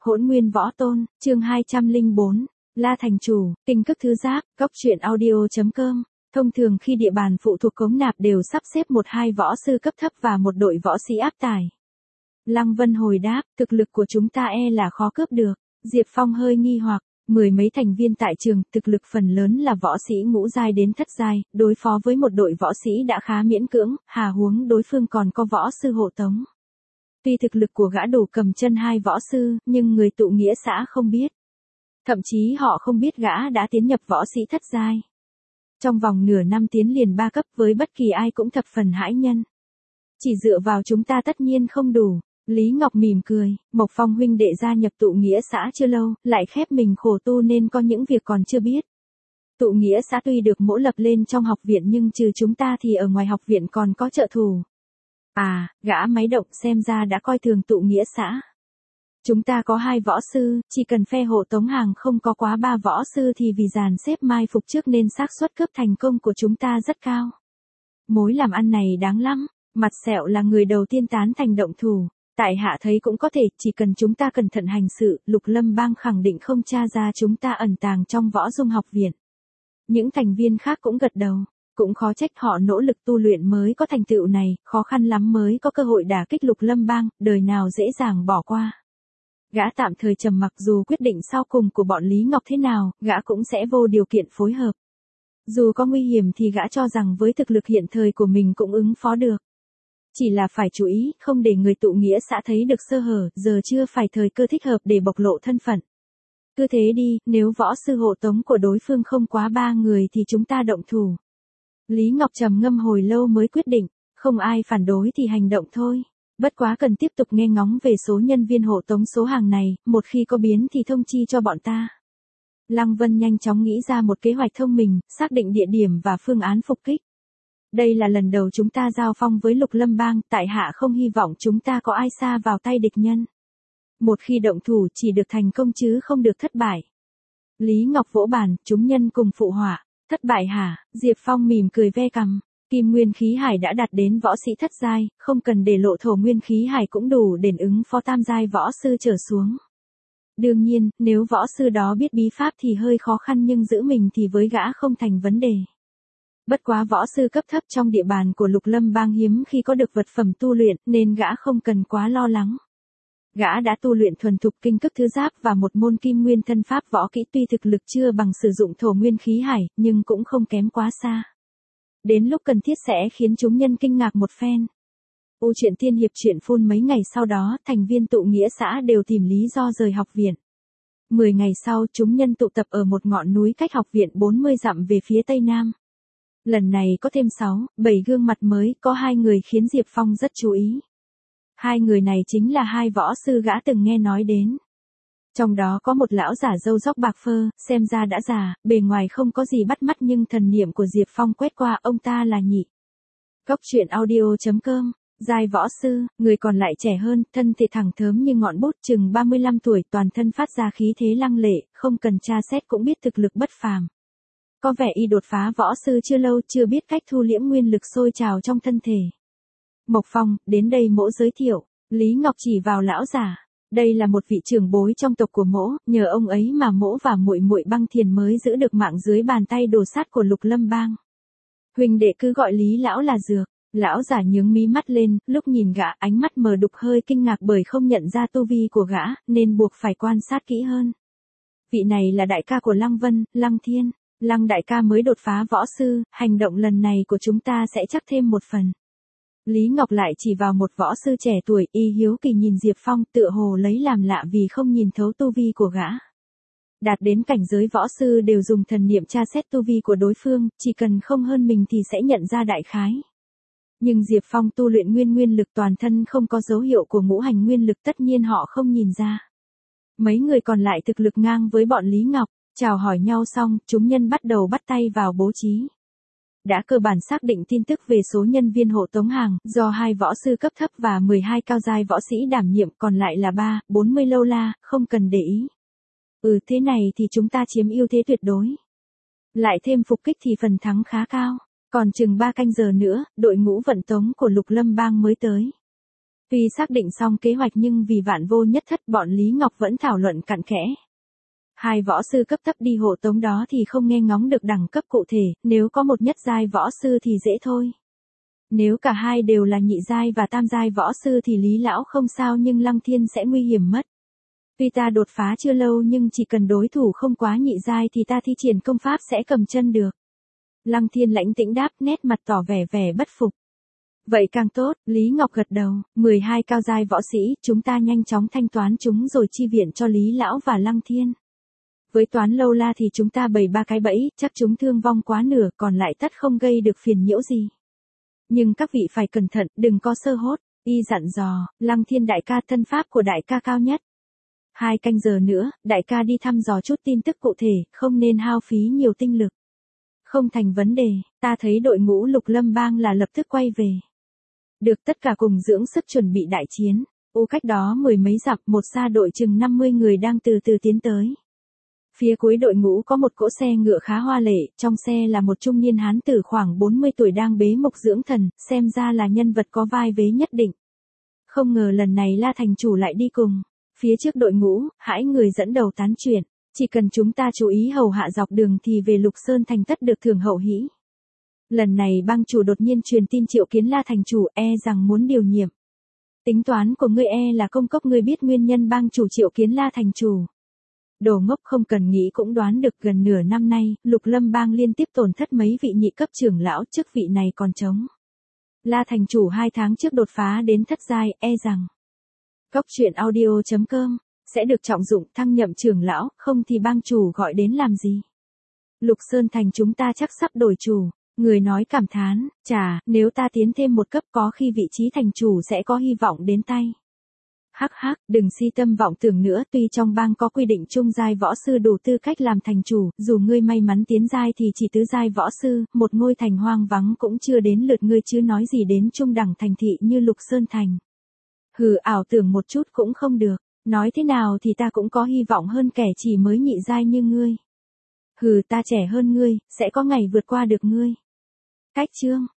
Hỗn Nguyên Võ Tôn, chương 204, La Thành Chủ, Kinh Cức Thứ Giáp, Cốc truyện audio.com. Thông thường khi địa bàn phụ thuộc cống nạp đều sắp xếp 1-2 võ sư cấp thấp và một đội võ sĩ áp tải. Lăng Vân hồi đáp, thực lực của chúng ta là khó cướp được. Diệp Phong hơi nghi hoặc, 10 mấy thành viên tại trường, thực lực phần lớn là võ sĩ ngũ giai đến thất giai, đối phó với một đội võ sĩ đã khá miễn cưỡng, hà huống đối phương còn có võ sư hộ tống. Tuy thực lực của gã đủ cầm chân 2 võ sư, nhưng người tụ nghĩa xã không biết. Thậm chí họ không biết gã đã tiến nhập võ sĩ thất giai. Trong vòng nửa năm tiến liền 3 cấp với bất kỳ ai cũng thập phần hãi nhân. Chỉ dựa vào chúng ta tất nhiên không đủ. Lý Ngọc mỉm cười, Mộc Phong huynh đệ gia nhập tụ nghĩa xã chưa lâu, lại khép mình khổ tu nên có những việc còn chưa biết. Tụ nghĩa xã tuy được mỗ lập lên trong học viện nhưng trừ chúng ta thì ở ngoài học viện còn có trợ thủ. À, gã máy động xem ra đã coi thường tụ nghĩa xã. Chúng ta có 2 võ sư, chỉ cần phe hộ tống hàng không có quá 3 võ sư thì vì dàn xếp mai phục trước nên xác suất cướp thành công của chúng ta rất cao. Mối làm ăn này đáng lắm, Mặt Sẹo là người đầu tiên tán thành động thủ. Tại hạ thấy cũng có thể, chỉ cần chúng ta cẩn thận hành sự, Lục Lâm Bang khẳng định không tra ra chúng ta ẩn tàng trong Võ Dung học viện. Những thành viên khác cũng gật đầu, cũng khó trách họ nỗ lực tu luyện mới có thành tựu này, khó khăn lắm mới có cơ hội đả kích Lục Lâm Bang, đời nào dễ dàng bỏ qua. Gã tạm thời trầm mặc, dù quyết định sau cùng của bọn Lý Ngọc thế nào, gã cũng sẽ vô điều kiện phối hợp. Dù có nguy hiểm thì gã cho rằng với thực lực hiện thời của mình cũng ứng phó được. Chỉ là phải chú ý, không để người tụ nghĩa xã thấy được sơ hở, giờ chưa phải thời cơ thích hợp để bộc lộ thân phận. Cứ thế đi, nếu võ sư hộ tống của đối phương không quá 3 người thì chúng ta động thủ. Lý Ngọc trầm ngâm hồi lâu mới quyết định, không ai phản đối thì hành động thôi. Bất quá cần tiếp tục nghe ngóng về số nhân viên hộ tống số hàng này, một khi có biến thì thông chi cho bọn ta. Lăng Vân nhanh chóng nghĩ ra một kế hoạch thông minh, xác định địa điểm và phương án phục kích. Đây là lần đầu chúng ta giao phong với Lục Lâm Bang, tại hạ không hy vọng chúng ta có ai xa vào tay địch nhân. Một khi động thủ chỉ được thành công chứ không được thất bại. Lý Ngọc vỗ bàn, chúng nhân cùng phụ họa, thất bại hả? Diệp Phong mỉm cười ve cằm, Kim Nguyên Khí Hải đã đạt đến võ sĩ thất giai, không cần để lộ Thổ Nguyên Khí Hải cũng đủ để ứng phó tam giai võ sư trở xuống. Đương nhiên, nếu võ sư đó biết bí pháp thì hơi khó khăn nhưng giữ mình thì với gã không thành vấn đề. Bất quá võ sư cấp thấp trong địa bàn của Lục Lâm Bang hiếm khi có được vật phẩm tu luyện nên gã không cần quá lo lắng. Gã đã tu luyện thuần thục Kinh Cức Thứ Giáp và một môn Kim Nguyên thân pháp võ kỹ, tuy thực lực chưa bằng sử dụng Thổ Nguyên Khí Hải nhưng cũng không kém quá xa. Đến lúc cần thiết sẽ khiến chúng nhân kinh ngạc một phen. Truyện Tiên Hiệp truyện phun mấy ngày sau đó, thành viên tụ nghĩa xã đều tìm lý do rời học viện. 10 ngày sau, chúng nhân tụ tập ở một ngọn núi cách học viện 40 dặm về phía tây nam. Lần này có thêm 6-7 gương mặt mới, có 2 người khiến Diệp Phong rất chú ý. 2 người này chính là 2 võ sư gã từng nghe nói đến. Trong đó có một lão giả râu róc bạc phơ, xem ra đã già, bề ngoài không có gì bắt mắt nhưng thần niệm của Diệp Phong quét qua, ông ta là Nhị. Cốc truyện audio.com. Giai võ sư, người còn lại trẻ hơn, thân thể thẳng thớm như ngọn bút, chừng 35 tuổi, toàn thân phát ra khí thế lăng lệ, không cần tra xét cũng biết thực lực bất phàm. Có vẻ y đột phá võ sư chưa lâu, chưa biết cách thu liễm nguyên lực sôi trào trong thân thể. Mộc Phong, đến đây mỗ giới thiệu. Lý Ngọc chỉ vào lão giả. Đây là một vị trưởng bối trong tộc của mỗ, nhờ ông ấy mà mỗ và muội muội Băng Thiền mới giữ được mạng dưới bàn tay đồ sát của Lục Lâm Bang. Huynh đệ cứ gọi Lý lão là Dược. Lão giả nhướng mí mắt lên, lúc nhìn gã ánh mắt mờ đục hơi kinh ngạc bởi không nhận ra tu vi của gã, nên buộc phải quan sát kỹ hơn. Vị này là đại ca của Lăng Vân, Lăng Thiên. Lăng đại ca mới đột phá võ sư, hành động lần này của chúng ta sẽ chắc thêm một phần. Lý Ngọc lại chỉ vào một võ sư trẻ tuổi, y hiếu kỳ nhìn Diệp Phong, tựa hồ lấy làm lạ vì không nhìn thấu tu vi của gã. Đạt đến cảnh giới võ sư đều dùng thần niệm tra xét tu vi của đối phương, chỉ cần không hơn mình thì sẽ nhận ra đại khái. Nhưng Diệp Phong tu luyện nguyên lực toàn thân không có dấu hiệu của ngũ hành nguyên lực, tất nhiên họ không nhìn ra. Mấy người còn lại thực lực ngang với bọn Lý Ngọc. Chào hỏi nhau xong, chúng nhân bắt đầu bắt tay vào bố trí. Đã cơ bản xác định tin tức về số nhân viên hộ tống hàng, do 2 võ sư cấp thấp và 12 cao giai võ sĩ đảm nhiệm, còn lại là 30-40 lâu la, không cần để ý. Thế này thì chúng ta chiếm ưu thế tuyệt đối. Lại thêm phục kích thì phần thắng khá cao, còn chừng 3 canh giờ nữa, đội ngũ vận tống của Lục Lâm Bang mới tới. Tuy xác định xong kế hoạch nhưng vì vạn vô nhất thất bọn Lý Ngọc vẫn thảo luận cặn kẽ. Hai võ sư cấp thấp đi hộ tống đó thì không nghe ngóng được đẳng cấp cụ thể, nếu có một nhất giai võ sư thì dễ thôi. Nếu cả hai đều là nhị giai và tam giai võ sư thì Lý Lão không sao nhưng Lăng Thiên sẽ nguy hiểm mất. Tuy ta đột phá chưa lâu nhưng chỉ cần đối thủ không quá nhị giai thì ta thi triển công pháp sẽ cầm chân được. Lăng Thiên lãnh tĩnh đáp, nét mặt tỏ vẻ bất phục. Vậy càng tốt, Lý Ngọc gật đầu, 12 cao giai võ sĩ, chúng ta nhanh chóng thanh toán chúng rồi chi viện cho Lý Lão và Lăng Thiên. Với toán lâu la thì chúng ta bày 3 cái bẫy, chắc chúng thương vong quá nửa, còn lại tất không gây được phiền nhiễu gì. Nhưng các vị phải cẩn thận, đừng có sơ hốt, y dặn dò, Lăng Thiên đại ca, thân pháp của đại ca cao nhất. 2 canh giờ nữa, đại ca đi thăm dò chút tin tức cụ thể, không nên hao phí nhiều tinh lực. Không thành vấn đề, ta thấy đội ngũ Lục Lâm Bang là lập tức quay về. Được, tất cả cùng dưỡng sức chuẩn bị đại chiến. Cách đó 10 mấy dặm, một xa đội chừng 50 người đang từ từ tiến tới. Phía cuối đội ngũ có một cỗ xe ngựa khá hoa lệ, trong xe là một trung niên hán tử khoảng 40 tuổi đang bế mộc dưỡng thần, xem ra là nhân vật có vai vế nhất định. Không ngờ lần này La thành chủ lại đi cùng. Phía trước đội ngũ, hãi người dẫn đầu tán chuyện, chỉ cần chúng ta chú ý hầu hạ dọc đường thì về Lục Sơn thành tất được thưởng hậu hĩ. Lần này bang chủ đột nhiên truyền tin triệu kiến La thành chủ, rằng muốn điều nhiệm. Tính toán của ngươi là công cốc, ngươi biết nguyên nhân bang chủ triệu kiến La thành chủ. Đồ ngốc, không cần nghĩ cũng đoán được, gần nửa năm nay, Lục Lâm bang liên tiếp tổn thất mấy vị nhị cấp trưởng lão, chức vị này còn trống. La thành chủ 2 tháng trước đột phá đến thất giai, rằng Cốc.audio.com sẽ được trọng dụng thăng nhậm trưởng lão, không thì bang chủ gọi đến làm gì. Lục Sơn thành chúng ta chắc sắp đổi chủ. Người nói cảm thán, chà, nếu ta tiến thêm một cấp có khi vị trí thành chủ sẽ có hy vọng đến tay. Hắc, đừng si tâm vọng tưởng nữa, tuy trong bang có quy định trung giai võ sư đủ tư cách làm thành chủ, dù ngươi may mắn tiến giai thì chỉ tứ giai võ sư, một ngôi thành hoang vắng cũng chưa đến lượt ngươi chứ nói gì đến trung đẳng thành thị như Lục Sơn thành. Hừ, ảo tưởng một chút cũng không được, nói thế nào thì ta cũng có hy vọng hơn kẻ chỉ mới nhị giai như ngươi. Hừ, ta trẻ hơn ngươi, sẽ có ngày vượt qua được ngươi. Cách chương